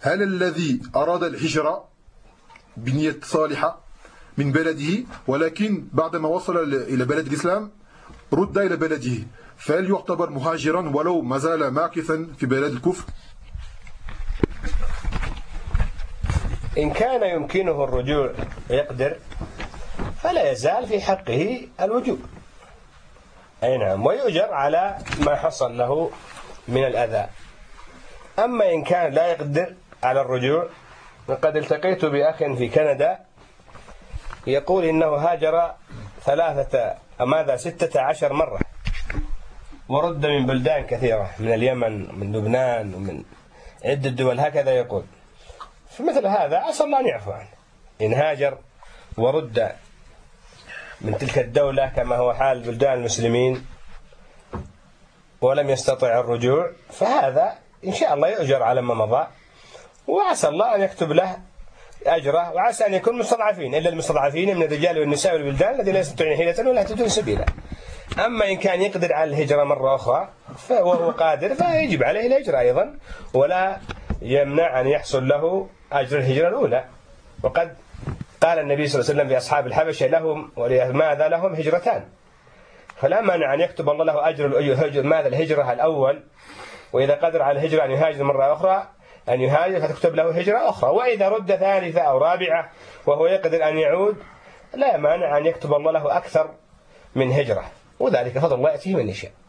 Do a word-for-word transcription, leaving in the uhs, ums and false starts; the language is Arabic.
هل الذي أراد الهجرة بنية صالحة من بلده ولكن بعدما وصل إلى بلد الإسلام رد إلى بلده، فهل يعتبر مهاجرا ولو ما زال ماكثا في بلد الكفر؟ إن كان يمكنه الرجوع ويقدر فلا يزال في حقه الوجوب، أي نعم، ويؤجر على ما حصل له من الأذى. أما إن كان لا يقدر على الرجوع، وقد التقيت بأخ في كندا يقول إنه هاجر ثلاثة ماذا ستة عشر مرة ورد من بلدان كثيرة، من اليمن من لبنان ومن عدة دول، هكذا يقول. فمثل هذا عسى الله أن يعفو عنه، إن هاجر ورد من تلك الدولة كما هو حال بلدان المسلمين ولم يستطع الرجوع، فهذا إن شاء الله يؤجر على ما مضى، وعسى الله أن يكتب له أجره، وعسى أن يكون مستضعفين، إلا المستضعفين من الرجال والنساء والبلدان الذين لا يستطيعون حيلة ولا يهتدون سبيلا. أما إن كان يقدر على الهجرة مرة أخرى وهو قادر فيجب عليه الهجرة أيضا، ولا يمنع أن يحصل له أجر الهجرة الأولى. وقد قال النبي صلى الله عليه وسلم لأصحاب الحبشة لهم ولماذا لهم هجرتان، فلا مانع أن يكتب الله له أجر ماذا الهجرة الأول، وإذا قدر على الهجرة أن يهاجر مرة أخرى أن يهاجر فتكتب له هجرة أخرى، وإذا رد ثالثة أو رابعة وهو يقدر أن يعود لا مانع أن يكتب الله له أكثر من هجرة، وذلك فضل الله يأتيه من يشاء.